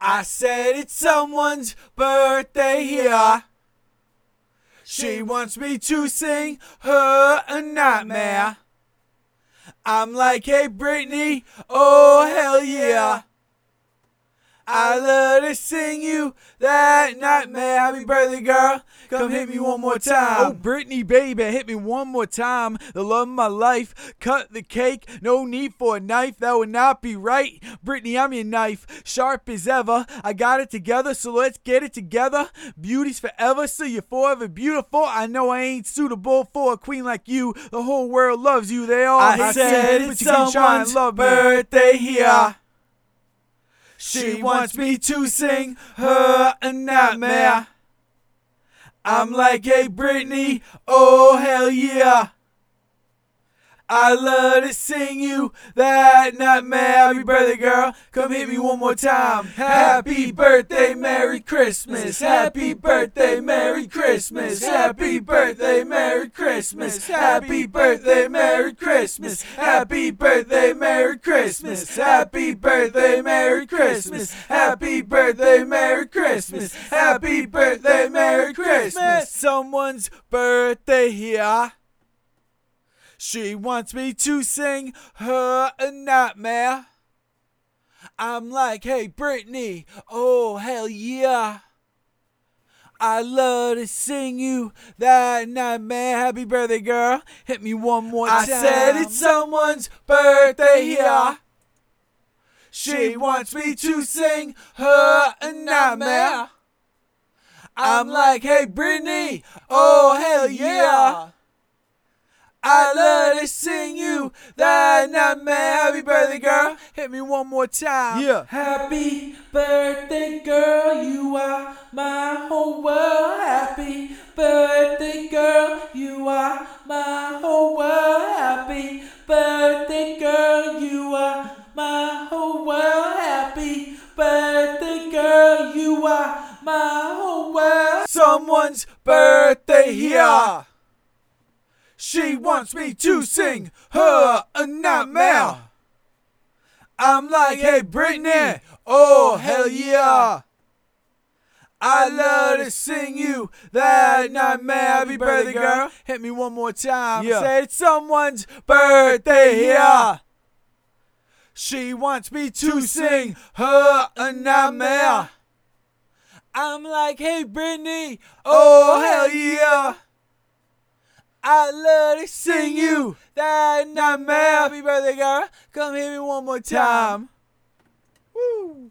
I said it's someone's birthday here. She wants me to sing her a nightmare. I'm like, hey Britney, oh hell yeah. I love to sing you that nightmare. Happy birthday, girl. Come hit me one more time. Oh, Britney, baby, hit me one more time. The love of my life. Cut the cake. No need for a knife. That would not be right. Britney, I'm your knife. Sharp as ever. I got it together, so let's get it together. Beauty's forever, so you're forever beautiful. I know I ain't suitable for a queen like you. The whole world loves you. They all I hate said you, it's but you can try and someone's love me. birthday here. She wants me to sing her a nightmare. I'm like, hey Britney, oh hell yeah. I love to sing you that nightmare. Happy birthday, girl. Come hit me one more time. Happy birthday, Merry Christmas. Happy birthday, Merry Christmas. Happy birthday, Merry Christmas. Happy birthday, Merry Christmas. Happy birthday, Merry Christmas. Happy birthday, Merry Christmas. Happy birthday, Merry Christmas. Happy birthday, Merry Christmas. Someone's birthday here. She wants me to sing her a nightmare. I'm like, hey Britney, oh hell yeah. I love to sing you that nightmare. Happy birthday, girl. Hit me one more time. I said it's someone's birthday here. She wants me to sing her a nightmare. I'm like, hey Britney, oh hell yeah. I love to sing you that nightmare. Happy birthday, girl. Hit me one more time. Yeah. Happy birthday, girl, you are my whole world. Happy birthday, girl, you are my whole world. Happy birthday, girl, you are my whole world. Happy birthday, girl, you are my whole world. Someone's birthday here. She wants me to sing her a nightmare. I'm like, hey Britney, oh hell yeah. I love to sing you that nightmare. Happy birthday, girl. Hit me one more time. Yeah. Say it's someone's birthday here. She wants me to sing her a nightmare. I'm like, hey Britney, oh hell yeah. I love to sing you that nightmare. Happy birthday, girl. Come hit me one more time. Woo.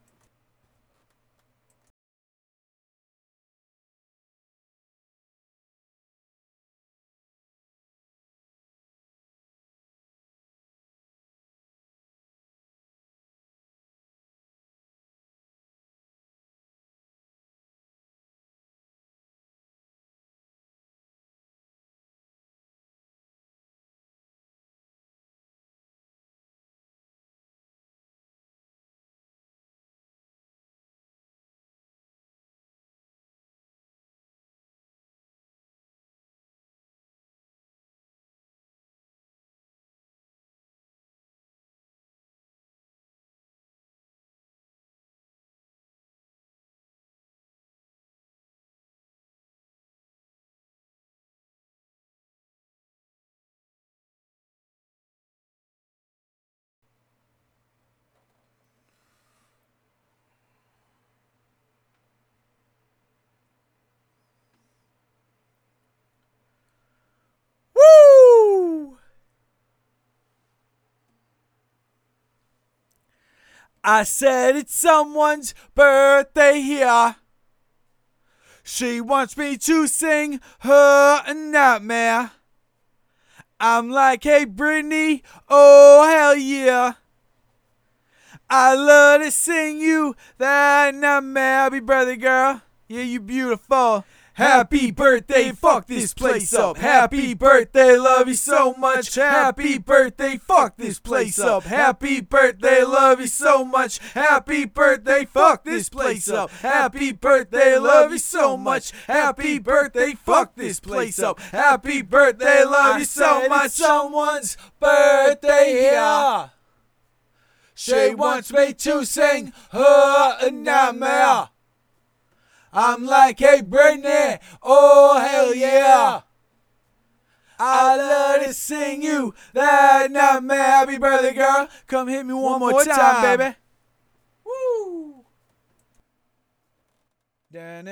I said it's someone's birthday here. She wants me to sing her a nightmare. I'm like, hey Britney, oh hell yeah. I love to sing you that nightmare. Happy birthday, girl. Yeah, you beautiful. Happy birthday, fuck this place up. Happy birthday, love you so much. Happy birthday, fuck this place up. Happy birthday, love you so much. Happy birthday, fuck this place up. Happy birthday, love you so much. Happy birthday, fuck this place up. Happy birthday, love you so much. Someone's birthday here. She wants me to sing her a nightmare. I'm like, hey Britney, oh hell yeah. I love to sing you that nightmare. Happy birthday, girl. Come hit me one more time, baby. Woo.